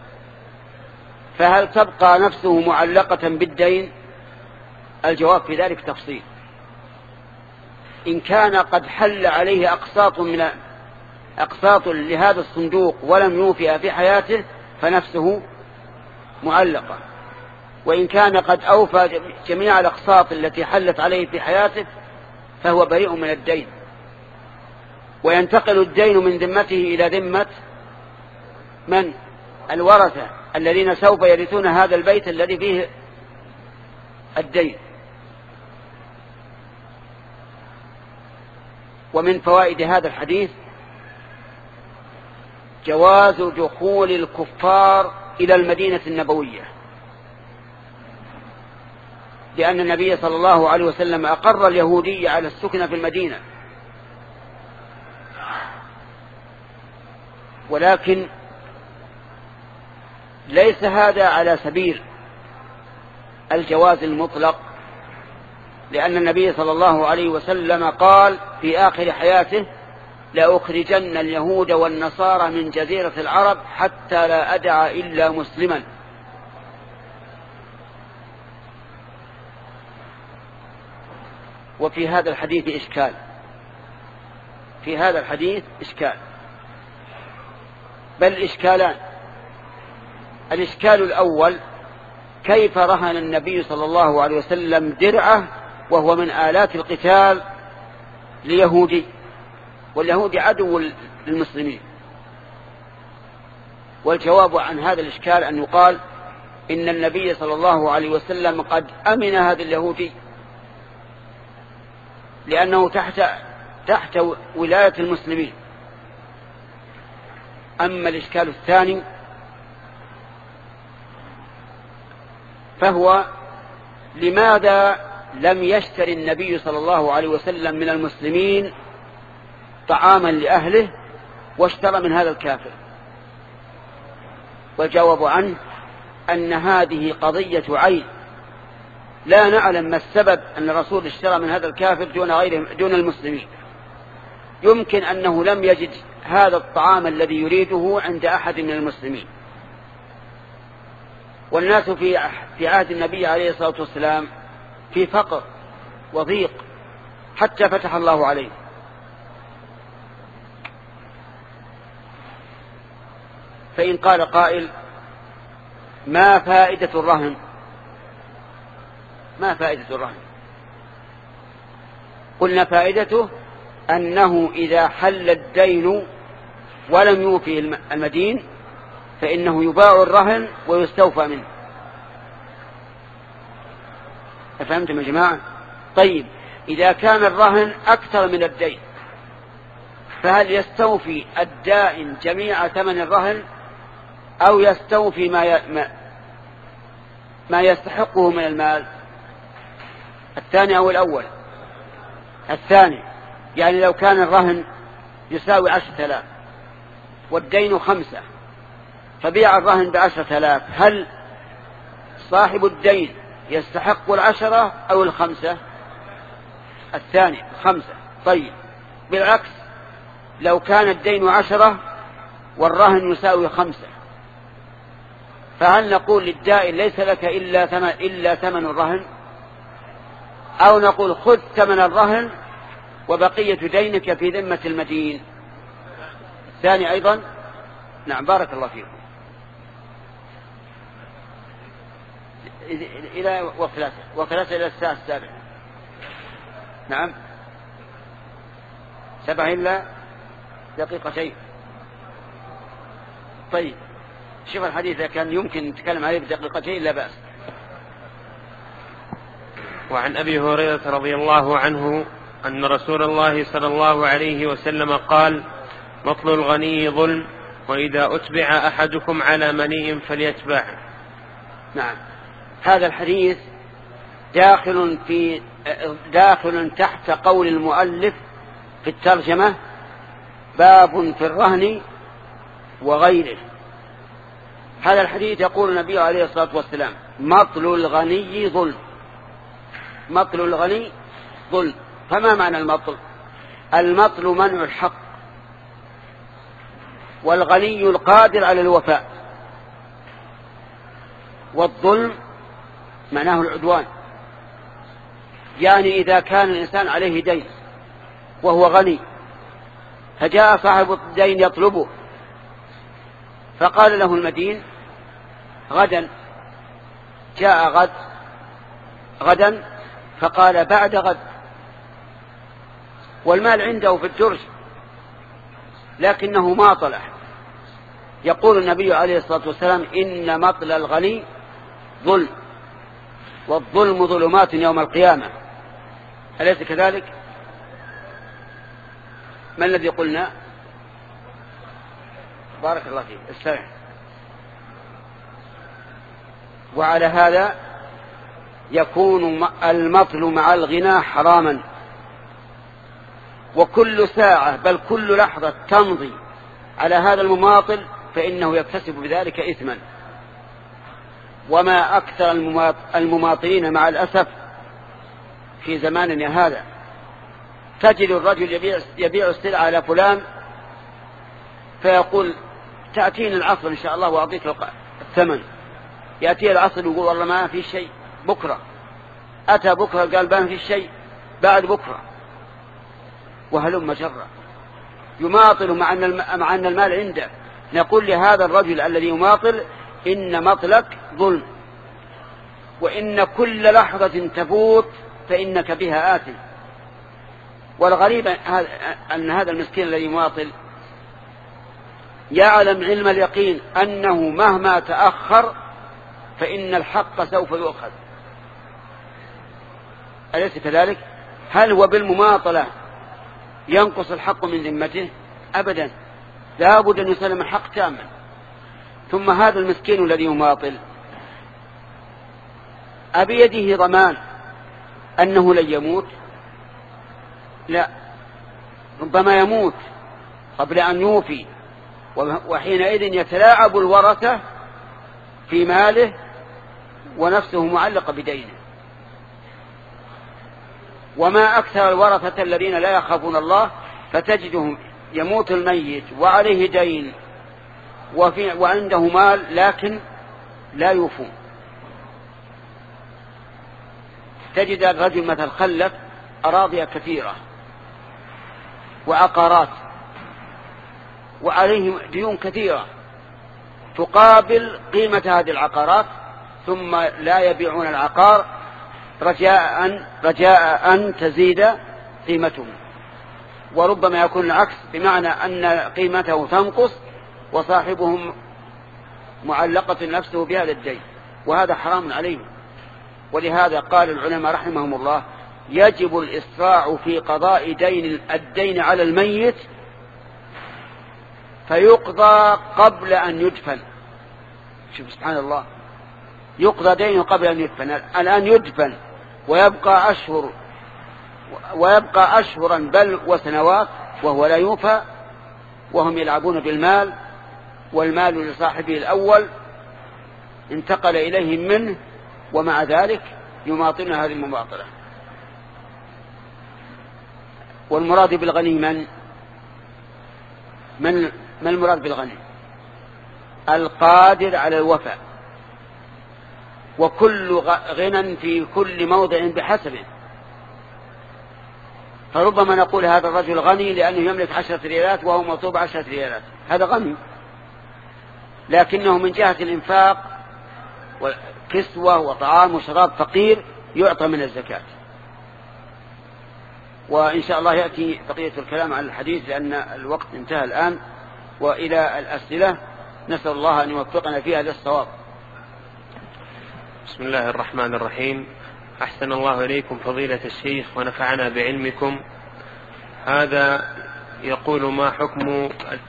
فهل تبقى نفسه معلقة بالدين؟ الجواب في ذلك تفصيل. إن كان قد حل عليه أقساط من أقساط لهذا الصندوق ولم يوفها في حياته فنفسه معلقة، وإن كان قد أوفى جميع الأقساط التي حلت عليه في حياته فهو بريء من الدين، وينتقل الدين من ذمته إلى ذمة من؟ الورثة الذين سوف يرثون هذا البيت الذي فيه الدين. ومن فوائد هذا الحديث جواز دخول الكفار إلى المدينة النبوية، لأن النبي صلى الله عليه وسلم أقر اليهودي على السكن في المدينة، ولكن ليس هذا على سبيل الجواز المطلق، لأن النبي صلى الله عليه وسلم قال في آخر حياته: لأخرجن اليهود والنصارى من جزيرة العرب حتى لا أدع إلا مسلما. وفي هذا الحديث إشكال في هذا الحديث إشكال بل إشكالان. الإشكال الأول: كيف رهن النبي صلى الله عليه وسلم درعه وهو من آلات القتال ليهودي، واليهودي عدو للمسلمين؟ والجواب عن هذا الإشكال أن يقال إن النبي صلى الله عليه وسلم قد أمن هذا اليهودي لأنه تحت تحت ولاية المسلمين. أما الإشكال الثاني فهو: لماذا لم يشتري النبي صلى الله عليه وسلم من المسلمين طعاما لأهله واشترى من هذا الكافر؟ والجواب عنه أن هذه قضية عين، لا نعلم ما السبب أن الرسول اشترى من هذا الكافر دون غيره دون المسلمين. يمكن أنه لم يجد هذا الطعام الذي يريده عند أحد من المسلمين. والناس في في عهد النبي عليه الصلاة والسلام في فقر وضيق حتى فتح الله عليه. فإن قال قائل ما فائدة الرهن؟ ما فائدة الرهن؟ قلنا فائدته أنه إذا حل الدين ولم يوفي المدين فإنه يباع الرهن ويستوفى منه. أفهمتم يا جماعة؟ طيب إذا كان الرهن أكثر من الدين فهل يستوفي الدائن جميع ثمن الرهن أو يستوفي ما ما يستحقه من المال؟ الثاني أو الأول؟ الثاني. يعني لو كان الرهن يساوي عشرة آلاف والدين خمسة فبيع الرهن بعشرة آلاف، هل صاحب الدين يستحق العشرة أو الخمسة؟ الثاني خمسة. طيب بالعكس لو كان الدين عشرة والرهن يساوي خمسة فهل نقول للدائن ليس لك إلا ثمن, إلا ثمن الرهن، أو نقول خذ ثمن الرهن وبقية دينك في ذمة المدين؟ الثاني أيضا. نعم بارك الله فيكم. إلى وثلاثة وثلاثة إلى الساعة السابعة. نعم سبع إلا دقيقتين. طيب شوف الحديث إذا كان يمكن نتكلم عليه بدقيقتين لا بأس. وعن أبي هريرة رضي الله عنه أن رسول الله صلى الله عليه وسلم قال مطل الغني ظلم وإذا أتبع أحدكم على مني فليتبع. نعم هذا الحديث داخل في داخل تحت قول المؤلف في الترجمة باب في الرهن وغيره. هذا الحديث يقول النبي عليه الصلاة والسلام مطل الغني ظلم. مطل الغني ظلم. فما معنى المطل؟ المطل منع الحق، والغني القادر على الوفاء، والظلم معناه العدوان. يعني إذا كان الإنسان عليه دين وهو غني فجاء صاحب الدين يطلبه فقال له المدين غدا، جاء غد غدا فقال بعد غد، والمال عنده في الدرج لكنه ما طلع. يقول النبي عليه الصلاة والسلام إن مطل الغني ظلم، والظلم ظلمات يوم القيامة. أليس كذلك؟ ما الذي قلنا؟ بارك الله فيك استمع. وعلى هذا يكون المطل مع الغنى حراما، وكل ساعة بل كل لحظة تمضي على هذا المماطل فإنه يكتسب بذلك إثما. وما أكثر المماطلين مع الأسف في زماننا هذا. تجد الرجل يبيع, يبيع السلعة على فلان فيقول تأتيني العصر إن شاء الله وأعطيك الثمن. يأتي العصر ويقول والله ما في شيء بكرة. أتى بكرة قال ما في شيء بعد بكرة، وهلم جرة. يماطل مع أن المال عنده. نقول لهذا الرجل الذي يماطل إن مطلك ظلم، وإن كل لحظة تفوت فإنك بها آثم. والغريب أن هذا المسكين الذي يماطل يعلم علم اليقين أنه مهما تأخر فإن الحق سوف يؤخذ. أليس كذلك؟ هل هو بالمماطلة ينقص الحق من ذمته؟ أبدا، لا بد أن يسلم الحق تاما. ثم هذا المسكين الذي يماطل أبيده ضمان أنه لن يموت؟ لا، ربما يموت قبل أن يوفي، وحينئذ يتلاعب الورثة في ماله ونفسه معلقة بدينه. وما أكثر الورثة الذين لا يخافون الله، فتجدهم يموت الميت وعليه دين وفي وعنده مال لكن لا يوفون. تجد الرجل مثل خلف أراضي كثيرة وعقارات وعليهم ديون كثيرة تقابل قيمة هذه العقارات، ثم لا يبيعون العقار رجاء أن, رجاء أن تزيد قيمته، وربما يكون العكس، بمعنى أن قيمته تنقص وصاحبهم معلقة نفسه بهذا الدين، وهذا حرام عليهم. ولهذا قال العلماء رحمهم الله: يجب الإسراع في قضاء دين الدين على الميت فيقضى قبل أن يدفن. شوف سبحان الله، يقضى دينه قبل أن يدفن. الآن يدفن ويبقى أشهر ويبقى أشهرا بل وسنوات وهو لا يوفى، وهم يلعبون بالمال، والمال لصاحبه الأول انتقل إليهم منه، ومع ذلك يماطلون هذه المماطلة. والمراد بالغني من من ما المراد بالغني؟ القادر على الوفاء، وكل غنى في كل موضع بحسبه. فربما نقول هذا الرجل غني لأنه يملك عشرة ريالات وهو مطلوب عشرة ريالات، هذا غني، لكنه من جهة الإنفاق وكسوة وطعام وشراب فقير، يعطى من الزكاة. وإن شاء الله يأتي بقية الكلام عن الحديث لأن الوقت انتهى الآن. وإلى الأسئلة، نسأل الله أن يوفقنا فيها للصواب. بسم الله الرحمن الرحيم. أحسن الله إليكم فضيلة الشيخ ونفعنا بعلمكم. هذا يقول ما حكم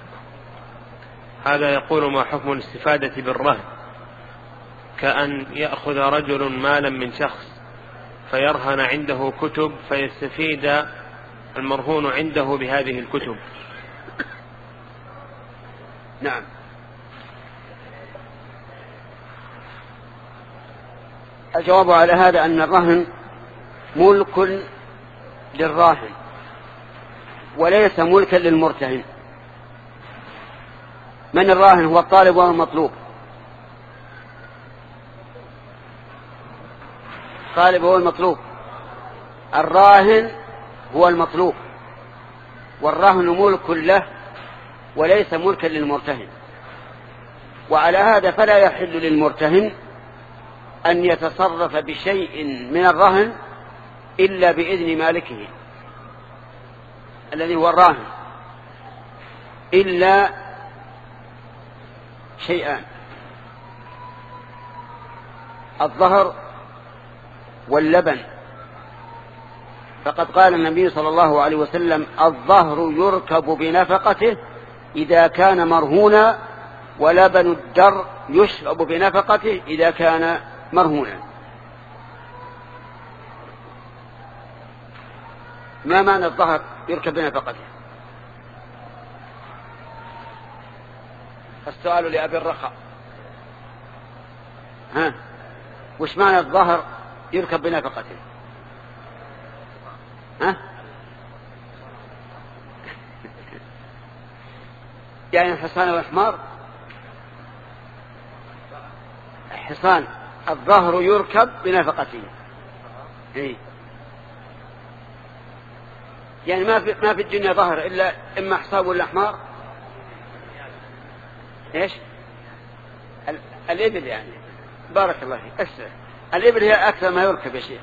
هذا يقول ما حكم الاستفادة بالرهن، كأن يأخذ رجل مالا من شخص فيرهن عنده كتب فيستفيد المرهون عنده بهذه الكتب؟ نعم. الجواب على هذا أن الرهن ملك للراهن وليس ملكا للمرتهن. من الراهن؟ هو الطالب والمطلوب. الطالب هو المطلوب، الراهن هو المطلوب، والرهن ملك له وليس ملكا للمرتهن. وعلى هذا فلا يحل للمرتهن أن يتصرف بشيء من الرهن إلا بإذن مالكه الذي هو الراهن، إلا شيئان: الظهر واللبن. فقد قال النبي صلى الله عليه وسلم: الظهر يركب بنفقته إذا كان مرهونا، ولبن الدر يشرب بنفقته إذا كان مرهونا. ما معنى الظهر يركب بنفقته؟ السؤال لأبي الرخاء. ها، وش معنى الظهر يركب بنفقته؟ ها؟ يعني الحصان والحمار؟ حصان الظهر يركب بنفقته. إيه؟ يعني ما في ما في الدنيا ظهر إلا إما حصان ولا حمار. إيش؟ الإبل يعني. بارك الله فيك. أسرع. الإبل هي أكثر ما يركب يا شيخ.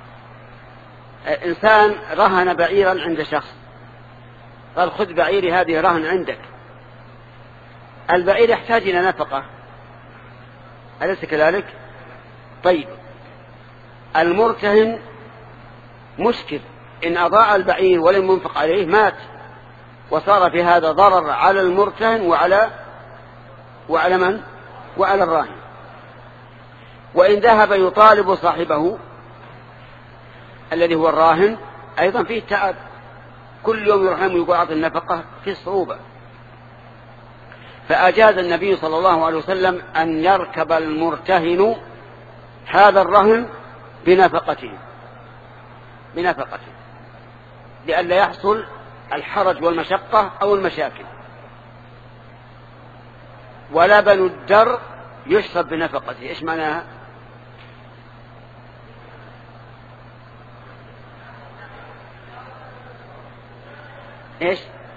إنسان رهن بعيرا عند شخص، قال: خذ بعيري هذه رهن عندك. البعير يحتاج إلى نفقة، أليس كذلك؟ طيب، المرتهن مشكل، إن أضاع البعير ولم ينفق عليه مات، وصار في هذا ضرر على المرتهن وعلى وعلى من؟ وعلى الراهن. وإن ذهب يطالب صاحبه الذي هو الراهن أيضا فيه تعب، كل يوم يرحم ويقول أعطي النفقة، في صعوبة. فأجاز النبي صلى الله عليه وسلم أن يركب المرتهن هذا الرهن بنفقته بنفقته لئلا يحصل الحرج والمشقة أو المشاكل. ولبن الدر يشرب بنفقته. إيش معناها؟ إيش؟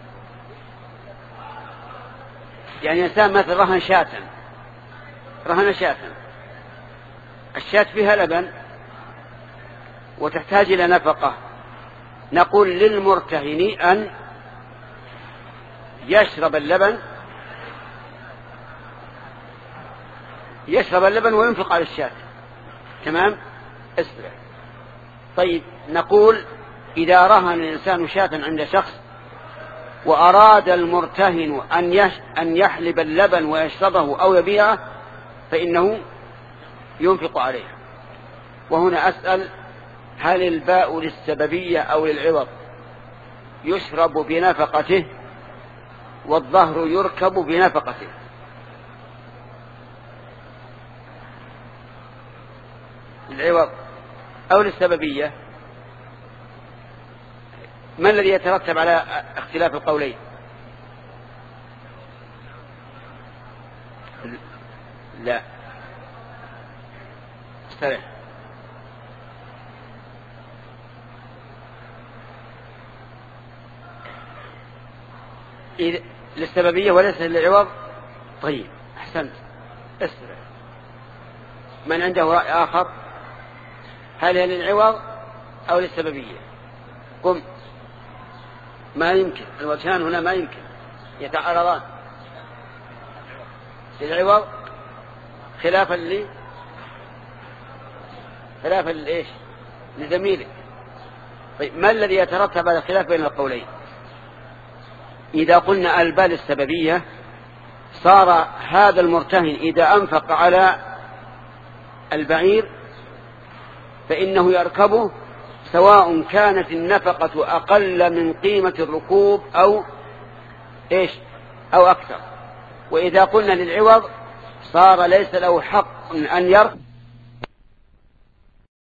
يعني إنسان مثل رهن شاة، رهن شاة، الشاة فيها لبن وتحتاج إلى نفقة، نقول للمرتهن أن يشرب اللبن يشرب اللبن وينفق على الشاة. تمام؟ اسمع. طيب نقول إذا رهن الإنسان شاة عند شخص وأراد المرتهن أن يحلب اللبن ويشربه أو يبيعه فإنه ينفق عليه. وهنا أسأل: هل الباء للسببية أو للعوض؟ يشرب بنفقته والظهر يركب بنفقته. للعوض أو للسببية؟ ما الذي يترتب على اختلاف القولين؟ لا استرح. إذا للسببية وليس للعوض. طيب أحسنت، استرح. من عنده رأي آخر؟ هل هي للعوض أو للسببية؟ قم. ما يمكن، الوجهان هنا ما يمكن يتعارضان. للعوض خلافا لي خلافا لإيش؟ لزميلك. طيب ما الذي يترتب على الخلاف بين القولين؟ إذا قلنا الباء للسببية صار هذا المرتهن إذا أنفق على البعير فإنه يركبه سواء كانت النفقة أقل من قيمة الركوب أو إيش أو أكثر. وإذا قلنا للعوض صار ليس له حق أن يركب